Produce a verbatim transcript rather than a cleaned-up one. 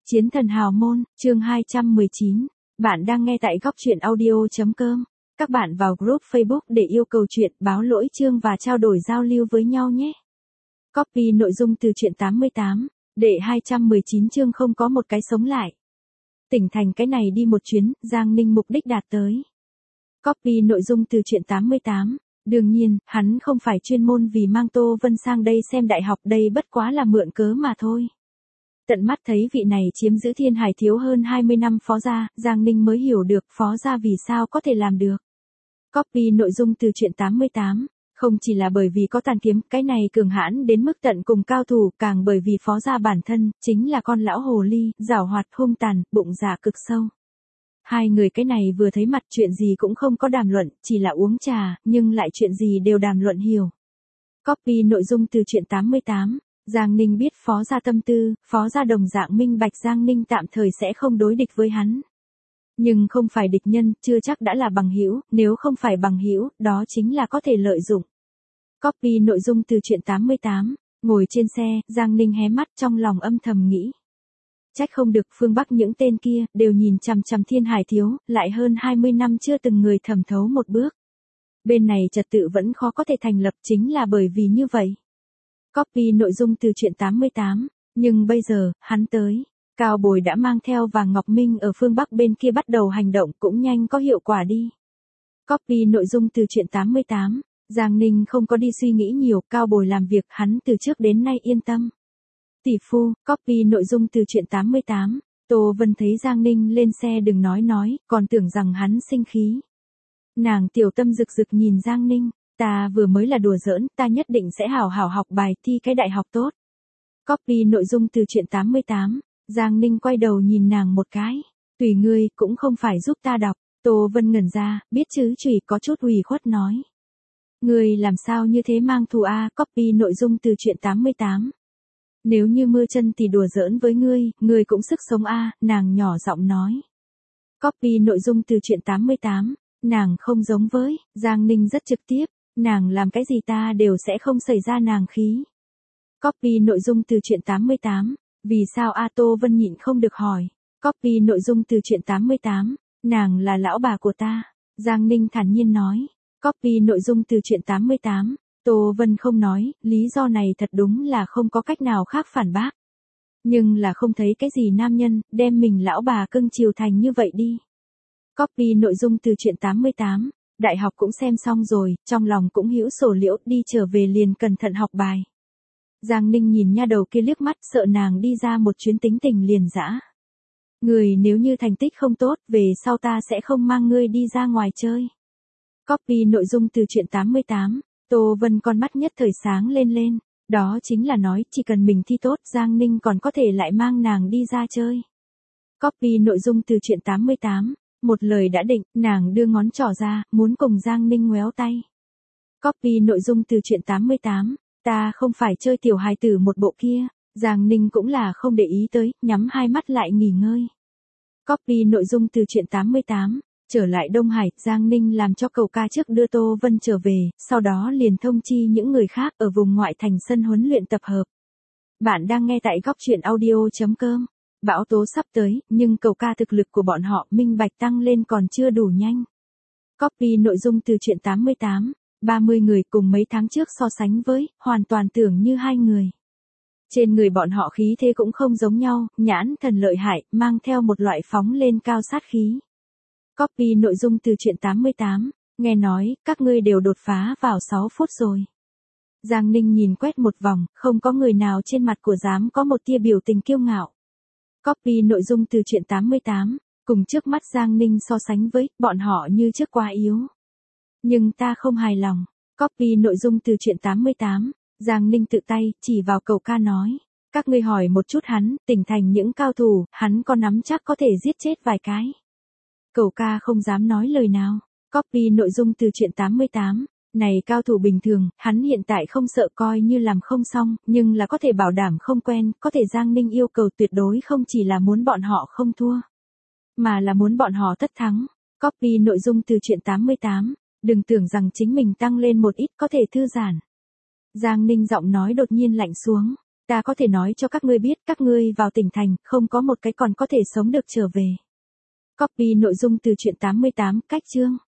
Chiến thần hào môn, chương hai trăm mười chín. Bạn đang nghe tại góc truyện audio.com. Các bạn vào group Facebook để yêu cầu chuyện, báo lỗi chương và trao đổi giao lưu với nhau nhé. Copy nội dung từ truyện tám mươi tám. Đệ hai trăm mười chín chương không có một cái sống lại. Tỉnh thành cái này đi một chuyến, Giang Ninh mục đích đạt tới. Copy nội dung từ truyện tám mươi tám. Đương nhiên, hắn không phải chuyên môn vì mang Tô Vân sang đây xem đại học, đây bất quá là mượn cớ mà thôi. Tận mắt thấy vị này chiếm giữ Thiên Hải thiếu hơn hai mươi năm phó gia, Giang Ninh mới hiểu được phó gia vì sao có thể làm được. Copy nội dung từ truyện tám mươi tám. Không chỉ là bởi vì có tàn kiếm, cái này cường hãn đến mức tận cùng cao thủ, càng bởi vì phó gia bản thân, chính là con lão hồ ly, giảo hoạt hung tàn, bụng dạ cực sâu. Hai người cái này vừa thấy mặt chuyện gì cũng không có đàm luận, chỉ là uống trà, nhưng lại chuyện gì đều đàm luận hiểu. Copy nội dung từ truyện tám mươi tám. Giang Ninh biết phó gia tâm tư, phó gia đồng dạng minh bạch Giang Ninh tạm thời sẽ không đối địch với hắn. Nhưng không phải địch nhân, chưa chắc đã là bằng hữu, nếu không phải bằng hữu, đó chính là có thể lợi dụng. Copy nội dung từ truyện tám mươi tám. Ngồi trên xe, Giang Ninh hé mắt trong lòng âm thầm nghĩ. Trách không được phương Bắc những tên kia, đều nhìn chằm chằm Thiên Hải thiếu, lại hơn hai mươi năm chưa từng người thẩm thấu một bước. Bên này trật tự vẫn khó có thể thành lập chính là bởi vì như vậy. Copy nội dung từ truyện tám mươi tám. Nhưng bây giờ, hắn tới. Cao Bồi đã mang theo Vàng Ngọc Minh ở phương Bắc bên kia bắt đầu hành động, cũng nhanh có hiệu quả đi. Copy nội dung từ truyện tám mươi tám. Giang Ninh không có đi suy nghĩ nhiều, Cao Bồi làm việc hắn từ trước đến nay yên tâm. Tỷ phu, copy nội dung từ truyện tám mươi tám. Tô Vân thấy Giang Ninh lên xe đừng nói nói, còn tưởng rằng hắn sinh khí. Nàng tiểu tâm rực rực nhìn Giang Ninh. Ta vừa mới là đùa giỡn, ta nhất định sẽ hảo hảo học bài thi cái đại học tốt. Copy nội dung từ truyện tám mươi tám. Giang Ninh quay đầu nhìn nàng một cái. Tùy ngươi, cũng không phải giúp ta đọc. Tô Vân ngẩn ra, biết chứ chùy có chút ủy khuất nói. Ngươi làm sao như thế mang thù a? Copy nội dung từ truyện tám mươi tám. Nếu như mưa chân thì đùa giỡn với ngươi, ngươi cũng sức sống a, nàng nhỏ giọng nói. Copy nội dung từ truyện tám mươi tám. Nàng không giống với, Giang Ninh rất trực tiếp. Nàng làm cái gì ta đều sẽ không xảy ra nàng khí. Copy nội dung từ truyện tám mươi tám. Vì sao A Tô Vân nhịn không được hỏi. Copy nội dung từ truyện tám mươi tám. Nàng là lão bà của ta. Giang Ninh thản nhiên nói. Copy nội dung từ truyện tám mươi tám. Tô Vân không nói, lý do này thật đúng là không có cách nào khác phản bác. Nhưng là không thấy cái gì nam nhân, đem mình lão bà cưng chiều thành như vậy đi. Copy nội dung từ truyện tám mươi tám. Đại học cũng xem xong rồi, trong lòng cũng hữu sổ liễu, đi trở về liền cẩn thận học bài. Giang Ninh nhìn nha đầu kia liếc mắt, sợ nàng đi ra một chuyến tính tình liền dã. Người nếu như thành tích không tốt, về sau ta sẽ không mang ngươi đi ra ngoài chơi. Copy nội dung từ truyện tám mươi tám. Tô Vân con mắt nhất thời sáng lên lên. Đó chính là nói, chỉ cần mình thi tốt, Giang Ninh còn có thể lại mang nàng đi ra chơi. Copy nội dung từ truyện tám mươi tám. Một lời đã định, nàng đưa ngón trỏ ra, muốn cùng Giang Ninh ngoéo tay. Copy nội dung từ truyện tám mươi tám. Ta không phải chơi tiểu hài tử một bộ kia. Giang Ninh cũng là không để ý tới, nhắm hai mắt lại nghỉ ngơi. Copy nội dung từ truyện tám mươi tám. Trở lại Đông Hải, Giang Ninh làm cho cầu ca trước đưa Tô Vân trở về, sau đó liền thông chi những người khác ở vùng ngoại thành sân huấn luyện tập hợp. Bạn đang nghe tại góc truyện audio.com. Bão tố sắp tới, nhưng cầu ca thực lực của bọn họ minh bạch tăng lên còn chưa đủ nhanh. Copy nội dung từ truyện tám mươi tám. ba mươi người cùng mấy tháng trước so sánh với, hoàn toàn tưởng như hai người. Trên người bọn họ khí thế cũng không giống nhau, nhãn thần lợi hại, mang theo một loại phóng lên cao sát khí. Copy nội dung từ truyện tám mươi tám. Nghe nói, các ngươi đều đột phá vào sáu phút rồi. Giang Ninh nhìn quét một vòng, không có người nào trên mặt của dám có một tia biểu tình kiêu ngạo. Copy nội dung từ truyện tám mươi tám. Cùng trước mắt Giang Ninh so sánh với, bọn họ như trước quá yếu. Nhưng ta không hài lòng. Copy nội dung từ truyện tám mươi tám. Giang Ninh tự tay, chỉ vào cầu ca nói. Các ngươi hỏi một chút hắn, tỉnh thành những cao thủ, hắn có nắm chắc có thể giết chết vài cái. Cầu ca không dám nói lời nào. Copy nội dung từ truyện tám mươi tám. Này cao thủ bình thường, hắn hiện tại không sợ coi như làm không xong, nhưng là có thể bảo đảm không quen, có thể Giang Ninh yêu cầu tuyệt đối không chỉ là muốn bọn họ không thua, mà là muốn bọn họ tất thắng. Copy nội dung từ truyện tám mươi tám. Đừng tưởng rằng chính mình tăng lên một ít có thể thư giãn. Giang Ninh giọng nói đột nhiên lạnh xuống. Ta có thể nói cho các ngươi biết các ngươi vào tỉnh thành, không có một cái còn có thể sống được trở về. Copy nội dung từ truyện tám mươi tám, cách chương.